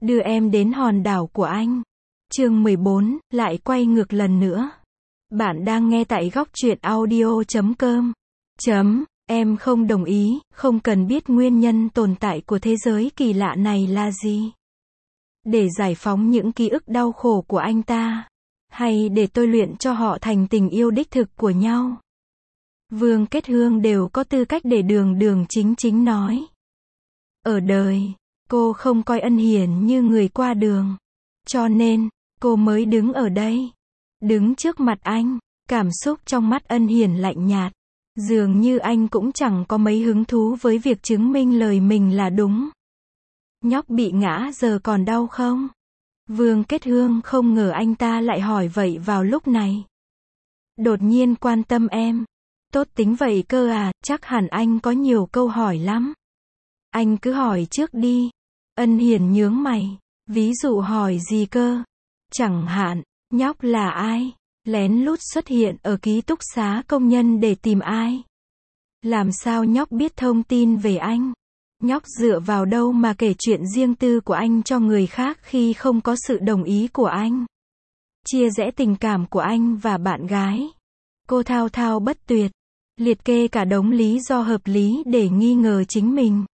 đưa em đến hòn đảo của anh. Chương 14, lại quay ngược lần nữa. Bạn đang nghe tại góc truyện audio.com. Em không đồng ý, không cần biết nguyên nhân tồn tại của thế giới kỳ lạ này là gì. Để giải phóng những ký ức đau khổ của anh ta. Hay để tôi luyện cho họ thành tình yêu đích thực của nhau. Vương Kết Hương đều có tư cách để đường đường chính chính nói. Ở đời, cô không coi Ân Hiển như người qua đường. Cho nên, cô mới đứng ở đây. Đứng trước mặt anh, cảm xúc trong mắt Ân Hiển lạnh nhạt. Dường như anh cũng chẳng có mấy hứng thú với việc chứng minh lời mình là đúng. Nhóc bị ngã giờ còn đau không? Vương Kết Hương không ngờ anh ta lại hỏi vậy vào lúc này. Đột nhiên quan tâm em. Tốt tính vậy cơ à, chắc hẳn anh có nhiều câu hỏi lắm. Anh cứ hỏi trước đi. Ân Hiển nhướng mày. Ví dụ hỏi gì cơ? Chẳng hạn, nhóc là ai? Lén lút xuất hiện ở ký túc xá công nhân để tìm ai? Làm sao nhóc biết thông tin về anh? Nhóc dựa vào đâu mà kể chuyện riêng tư của anh cho người khác khi không có sự đồng ý của anh? Chia rẽ tình cảm của anh và bạn gái. Cô thao thao bất tuyệt. Liệt kê cả đống lý do hợp lý để nghi ngờ chính mình.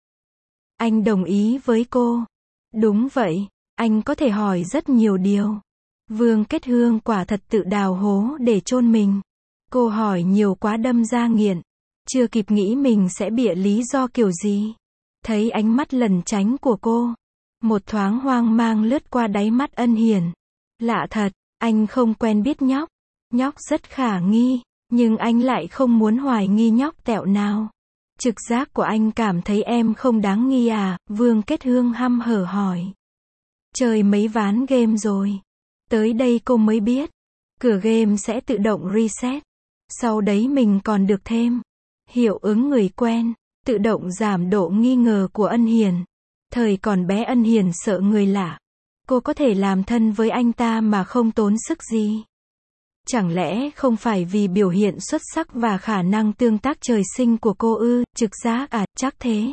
Anh đồng ý với cô. Đúng vậy, anh có thể hỏi rất nhiều điều. Vương Kết Hương quả thật tự đào hố để chôn mình. Cô hỏi nhiều quá đâm ra nghiện. Chưa kịp nghĩ mình sẽ bịa lý do kiểu gì. Thấy ánh mắt lẩn tránh của cô. Một thoáng hoang mang lướt qua đáy mắt Ân Hiển. Lạ thật, anh không quen biết nhóc. Nhóc rất khả nghi, nhưng anh lại không muốn hoài nghi nhóc tẹo nào. Trực giác của anh cảm thấy em không đáng nghi à? Vương Kết Hương hăm hở hỏi. Chơi mấy ván game rồi. Tới đây cô mới biết. Cửa game sẽ tự động reset. Sau đấy mình còn được thêm hiệu ứng người quen. Tự động giảm độ nghi ngờ của Ân Hiển. Thời còn bé Ân Hiển sợ người lạ. Cô có thể làm thân với anh ta mà không tốn sức gì. Chẳng lẽ không phải vì biểu hiện xuất sắc và khả năng tương tác trời sinh của cô ư? Trực giác à? Chắc thế.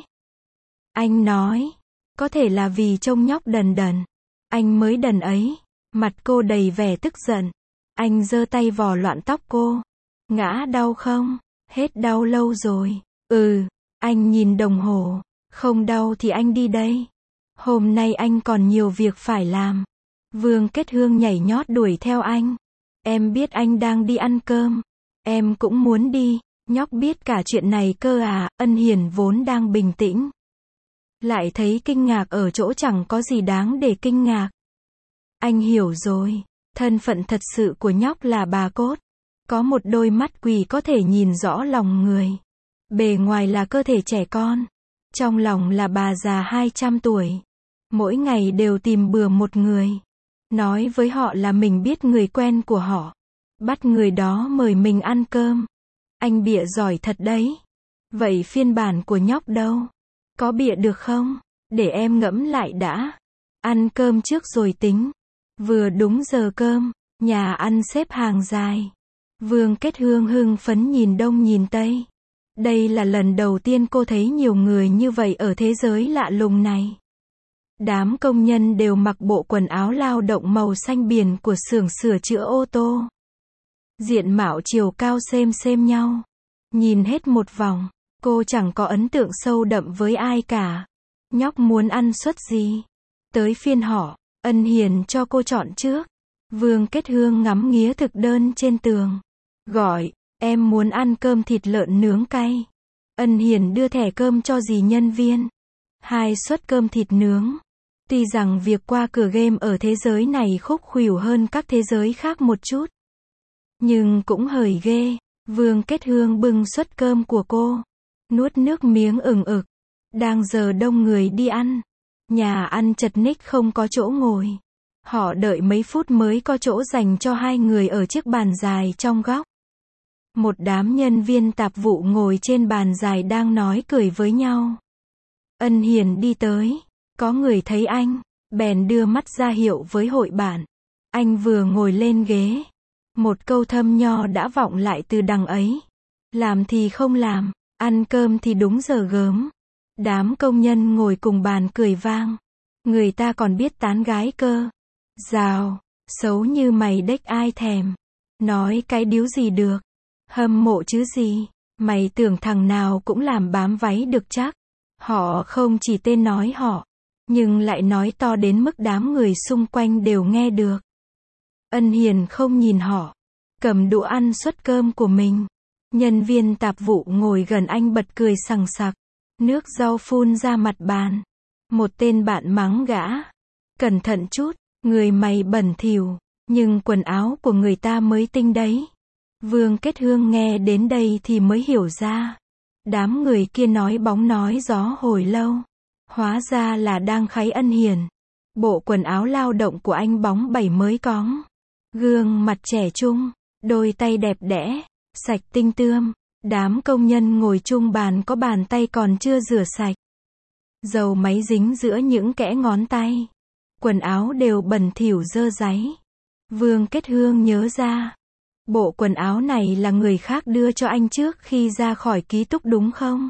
Anh nói. Có thể là vì trông nhóc đần đần. Anh mới đần ấy. Mặt cô đầy vẻ tức giận. Anh giơ tay vò loạn tóc cô. Ngã đau không? Hết đau lâu rồi. Anh nhìn đồng hồ. Không đau thì anh đi đây. Hôm nay anh còn nhiều việc phải làm. Vương Kết Hương nhảy nhót đuổi theo anh. Em biết anh đang đi ăn cơm. Em cũng muốn đi. Nhóc biết cả chuyện này cơ à? Ân Hiển vốn đang bình tĩnh. Lại thấy kinh ngạc ở chỗ chẳng có gì đáng để kinh ngạc. Anh hiểu rồi. Thân phận thật sự của nhóc là bà cốt. Có một đôi mắt quỷ có thể nhìn rõ lòng người. Bề ngoài là cơ thể trẻ con. Trong lòng là bà già 200 tuổi. Mỗi ngày đều tìm bừa một người. Nói với họ là mình biết người quen của họ. Bắt người đó mời mình ăn cơm. Anh bịa giỏi thật đấy. Vậy phiên bản của nhóc đâu? Có bịa được không? Để em ngẫm lại đã. Ăn cơm trước rồi tính. Vừa đúng giờ cơm. Nhà ăn xếp hàng dài. Vương Kết Hương hưng phấn nhìn đông nhìn tây. Đây là lần đầu tiên cô thấy nhiều người như vậy ở thế giới lạ lùng này. Đám công nhân đều mặc bộ quần áo lao động màu xanh biển của xưởng sửa chữa ô tô. Diện mạo chiều cao xem nhau. Nhìn hết một vòng, cô chẳng có ấn tượng sâu đậm với ai cả. Nhóc muốn ăn suất gì? Tới phiên họ, Ân Hiển cho cô chọn trước. Vương Kết Hương ngắm nghía thực đơn trên tường. Gọi, em muốn ăn cơm thịt lợn nướng cay. Ân Hiển đưa thẻ cơm cho dì nhân viên. 2 suất cơm thịt nướng. Tuy rằng việc qua cửa game ở thế giới này khúc khuỷu hơn các thế giới khác một chút. Nhưng cũng hời ghê. Vương Kết Hương bưng suất cơm của cô. Nuốt nước miếng ừng ực. Đang giờ đông người đi ăn. Nhà ăn chật ních không có chỗ ngồi. Họ đợi mấy phút mới có chỗ dành cho 2 người ở chiếc bàn dài trong góc. Một đám nhân viên tạp vụ ngồi trên bàn dài đang nói cười với nhau. Ân Hiển đi tới. Có người thấy anh, bèn đưa mắt ra hiệu với hội bạn. Anh vừa ngồi lên ghế. Một câu thâm nho đã vọng lại từ đằng ấy. Làm thì không làm, ăn cơm thì đúng giờ gớm. Đám công nhân ngồi cùng bàn cười vang. Người ta còn biết tán gái cơ. Rào, xấu như mày đếch ai thèm. Nói cái điếu gì được. Hâm mộ chứ gì. Mày tưởng thằng nào cũng làm bám váy được chắc. Họ không chỉ tên nói họ, nhưng lại nói to đến mức đám người xung quanh đều nghe được. Ân Hiền không nhìn họ, cầm đũa ăn suất cơm của mình. Nhân viên tạp vụ ngồi gần anh bật cười sằng sặc. Nước rau phun ra mặt bàn. Một tên bạn mắng gã. Cẩn thận chút, người mày bẩn thỉu, nhưng quần áo của người ta mới tinh đấy. Vương Kết Hương nghe đến đây thì mới hiểu ra. Đám người kia nói bóng nói gió hồi lâu. Hóa ra là đang kháy Ân Hiền. Bộ quần áo lao động của anh bóng bẩy mới cóng. Gương mặt trẻ trung, đôi tay đẹp đẽ, sạch tinh tươm. Đám công nhân ngồi chung bàn có bàn tay còn chưa rửa sạch. Dầu máy dính giữa những kẽ ngón tay. Quần áo đều bẩn thỉu dơ dáy. Vương Kết Hương nhớ ra. Bộ quần áo này là người khác đưa cho anh trước khi ra khỏi ký túc đúng không?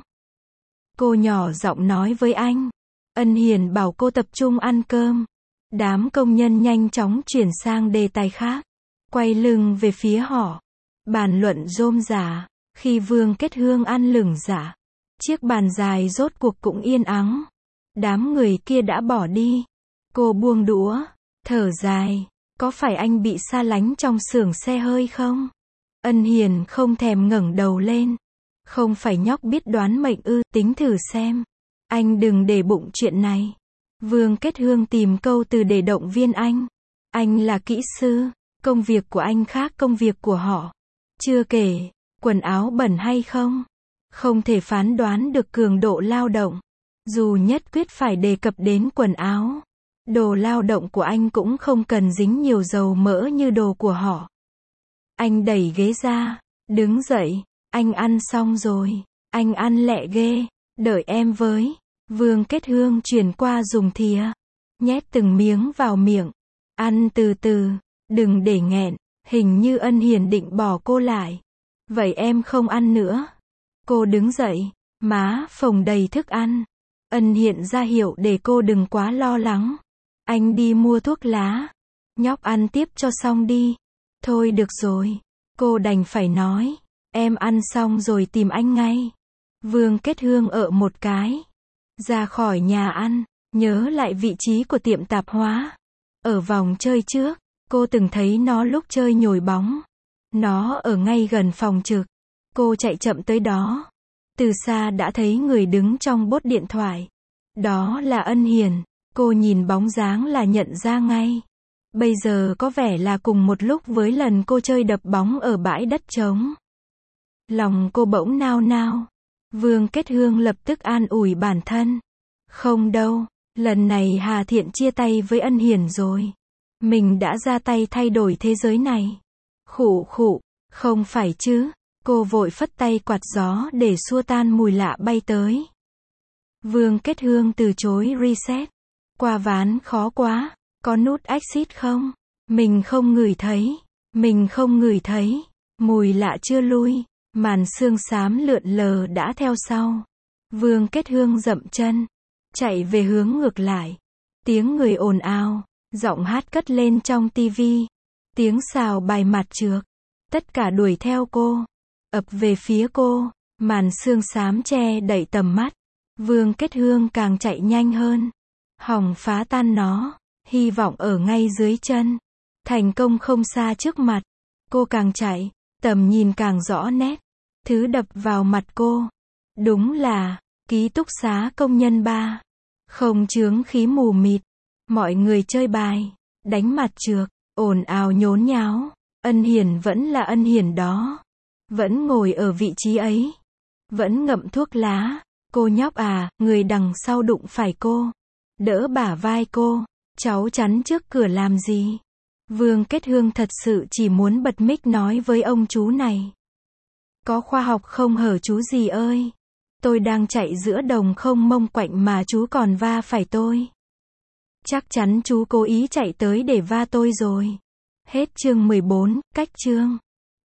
Cô nhỏ giọng nói với anh. Ân Hiền bảo cô tập trung ăn cơm. Đám công nhân nhanh chóng chuyển sang đề tài khác. Quay lưng về phía họ. Bàn luận rôm rả. Khi Vương Kết Hương ăn lửng rả. Chiếc bàn dài rốt cuộc cũng yên ắng. Đám người kia đã bỏ đi. Cô buông đũa. Thở dài. Có phải anh bị xa lánh trong xưởng xe hơi không? Ân Hiền không thèm ngẩng đầu lên. Không phải nhóc biết đoán mệnh ư, tính thử xem. Anh đừng để bụng chuyện này. Vương Kết Hương tìm câu từ để động viên anh. Anh là kỹ sư, công việc của anh khác công việc của họ. Chưa kể, quần áo bẩn hay không, không thể phán đoán được cường độ lao động. Dù nhất quyết phải đề cập đến quần áo, đồ lao động của anh cũng không cần dính nhiều dầu mỡ như đồ của họ. Anh đẩy ghế ra, đứng dậy. Anh ăn xong rồi. Anh ăn lẹ ghê. Đợi em với. Vương Kết Hương chuyển qua dùng thìa. Nhét từng miếng vào miệng. Ăn từ từ. Đừng để nghẹn. Hình như Ân Hiền định bỏ cô lại. Vậy em không ăn nữa. Cô đứng dậy. Má phồng đầy thức ăn. Ân Hiền ra hiệu để cô đừng quá lo lắng. Anh đi mua thuốc lá. Nhóc ăn tiếp cho xong đi. Thôi được rồi. Cô đành phải nói. Em ăn xong rồi tìm anh ngay. Vương Kết Hương ợ một cái. Ra khỏi nhà ăn. Nhớ lại vị trí của tiệm tạp hóa. Ở vòng chơi trước, cô từng thấy nó lúc chơi nhồi bóng. Nó ở ngay gần phòng trực. Cô chạy chậm tới đó. Từ xa đã thấy người đứng trong bốt điện thoại. Đó là Ân Hiền. Cô nhìn bóng dáng là nhận ra ngay. Bây giờ có vẻ là cùng một lúc với lần cô chơi đập bóng ở bãi đất trống. Lòng cô bỗng nao nao. Vương Kết Hương lập tức an ủi bản thân. Không đâu, lần này Hà Thiện chia tay với Ân Hiền rồi. Mình đã ra tay thay đổi thế giới này. Khụ khụ, không phải chứ. Cô vội phất tay quạt gió để xua tan mùi lạ bay tới. Vương Kết Hương từ chối reset. Qua ván khó quá. Có nút exit không? Mình không ngửi thấy. Mình không ngửi thấy. Mùi lạ chưa lui. Màn sương xám lượn lờ đã theo sau. Vương Kết Hương dậm chân. Chạy về hướng ngược lại. Tiếng người ồn ào. Giọng hát cất lên trong tivi. Tiếng xào bài mặt trược. Tất cả đuổi theo cô. Ập về phía cô. Màn sương xám che đậy tầm mắt. Vương Kết Hương càng chạy nhanh hơn. Hòng phá tan nó. Hy vọng ở ngay dưới chân. Thành công không xa trước mặt. Cô càng chạy, tầm nhìn càng rõ nét. Thứ đập vào mặt cô. Đúng là, ký túc xá công nhân 3. Không chướng khí mù mịt. Mọi người chơi bài, đánh mặt trược, ồn ào nhốn nháo. Ân Hiền vẫn là Ân Hiền đó. Vẫn ngồi ở vị trí ấy. Vẫn ngậm thuốc lá. Cô nhóc à, người đằng sau đụng phải cô. Đỡ bả vai cô. Cháu chắn trước cửa làm gì? Vương Kết Hương thật sự chỉ muốn bật mic nói với ông chú này. Có khoa học không hở chú gì ơi? Tôi đang chạy giữa đồng không mông quạnh mà chú còn va phải tôi. Chắc chắn chú cố ý chạy tới để va tôi rồi. Hết chương 14, cách chương.